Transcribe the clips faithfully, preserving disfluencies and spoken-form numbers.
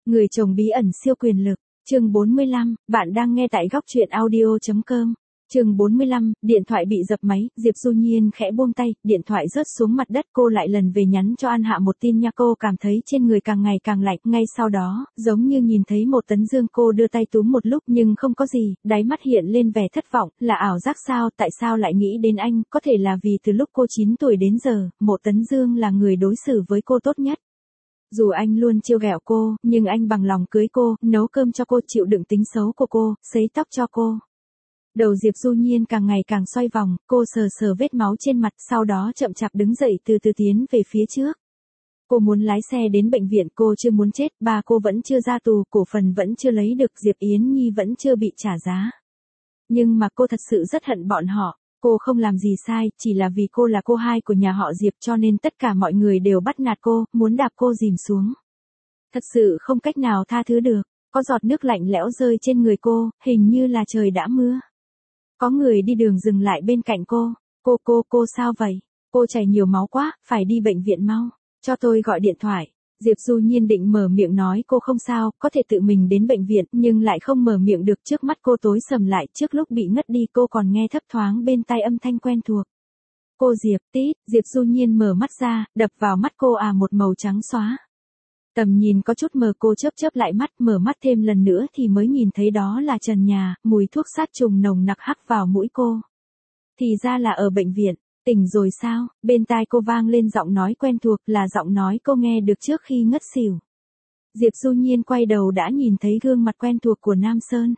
Người chồng bí ẩn siêu quyền lực, chương bốn mươi lăm, bạn đang nghe tại góc truyện audio.com. Chương bốn mươi lăm, điện thoại bị dập máy, Diệp Du Nhiên khẽ buông tay, điện thoại rớt xuống mặt đất, cô lại lần về nhắn cho An Hạ một tin nha, cô cảm thấy trên người càng ngày càng lạnh, ngay sau đó, giống như nhìn thấy một tấn dương, cô đưa tay túm một lúc nhưng không có gì, đáy mắt hiện lên vẻ thất vọng, là ảo giác sao, tại sao lại nghĩ đến anh, có thể là vì từ lúc cô chín tuổi đến giờ, Mộ Tấn Dương là người đối xử với cô tốt nhất. Dù anh luôn trêu ghẹo cô, nhưng anh bằng lòng cưới cô, nấu cơm cho cô, chịu đựng tính xấu của cô, sấy tóc cho cô. Đầu Diệp Du Nhiên càng ngày càng xoay vòng, cô sờ sờ vết máu trên mặt, sau đó chậm chạp đứng dậy từ từ tiến về phía trước. Cô muốn lái xe đến bệnh viện, cô chưa muốn chết, ba cô vẫn chưa ra tù, cổ phần vẫn chưa lấy được, Diệp Yến Nhi vẫn chưa bị trả giá. Nhưng mà cô thật sự rất hận bọn họ. Cô không làm gì sai, chỉ là vì cô là cô hai của nhà họ Diệp cho nên tất cả mọi người đều bắt nạt cô, muốn đạp cô dìm xuống. Thật sự không cách nào tha thứ được, có giọt nước lạnh lẽo rơi trên người cô, hình như là trời đã mưa. Có người đi đường dừng lại bên cạnh cô, cô cô cô sao vậy? Cô chảy nhiều máu quá, phải đi bệnh viện mau, cho tôi gọi điện thoại. Diệp Du Nhiên định mở miệng nói cô không sao, có thể tự mình đến bệnh viện, nhưng lại không mở miệng được, trước mắt cô tối sầm lại, trước lúc bị ngất đi cô còn nghe thấp thoáng bên tai âm thanh quen thuộc. Cô Diệp, tít, Diệp Du Nhiên mở mắt ra, đập vào mắt cô à một màu trắng xóa. Tầm nhìn có chút mờ, cô chớp chớp lại mắt, mở mắt thêm lần nữa thì mới nhìn thấy đó là trần nhà, mùi thuốc sát trùng nồng nặc hắt vào mũi cô. Thì ra là ở bệnh viện. Tỉnh rồi sao? Bên tai cô vang lên giọng nói quen thuộc, là giọng nói cô nghe được trước khi ngất xỉu. Diệp Du Nhiên quay đầu đã nhìn thấy gương mặt quen thuộc của Nam Sơn.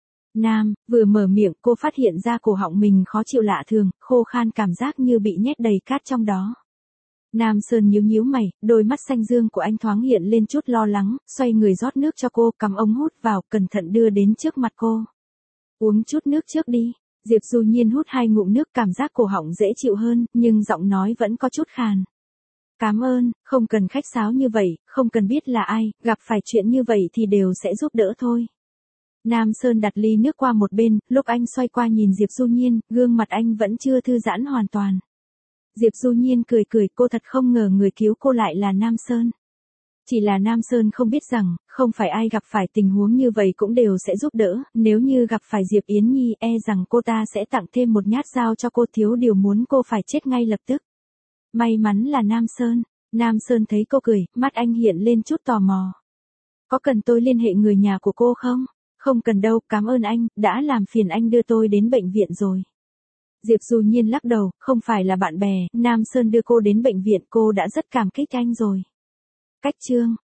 Nam, vừa mở miệng cô phát hiện ra cổ họng mình khó chịu lạ thường, khô khan, cảm giác như bị nhét đầy cát trong đó. Nam Sơn nhíu nhíu mày, đôi mắt xanh dương của anh thoáng hiện lên chút lo lắng, xoay người rót nước cho cô, cắm ống hút vào, cẩn thận đưa đến trước mặt cô. Uống chút nước trước đi. Diệp Du Nhiên hút hai ngụm nước, cảm giác cổ họng dễ chịu hơn, nhưng giọng nói vẫn có chút khàn. Cảm ơn, không cần khách sáo như vậy, không cần biết là ai, gặp phải chuyện như vậy thì đều sẽ giúp đỡ thôi. Nam Sơn đặt ly nước qua một bên, lúc anh xoay qua nhìn Diệp Du Nhiên, gương mặt anh vẫn chưa thư giãn hoàn toàn. Diệp Du Nhiên cười cười, cô thật không ngờ người cứu cô lại là Nam Sơn. Chỉ là Nam Sơn không biết rằng, không phải ai gặp phải tình huống như vậy cũng đều sẽ giúp đỡ, nếu như gặp phải Diệp Yến Nhi e rằng cô ta sẽ tặng thêm một nhát dao cho cô, thiếu điều muốn cô phải chết ngay lập tức. May mắn là Nam Sơn. Nam Sơn thấy cô cười, mắt anh hiện lên chút tò mò. Có cần tôi liên hệ người nhà của cô không? Không cần đâu, cảm ơn anh, đã làm phiền anh đưa tôi đến bệnh viện rồi. Diệp Du Nhiên lắc đầu, không phải là bạn bè, Nam Sơn đưa cô đến bệnh viện, cô đã rất cảm kích anh rồi. Cách chương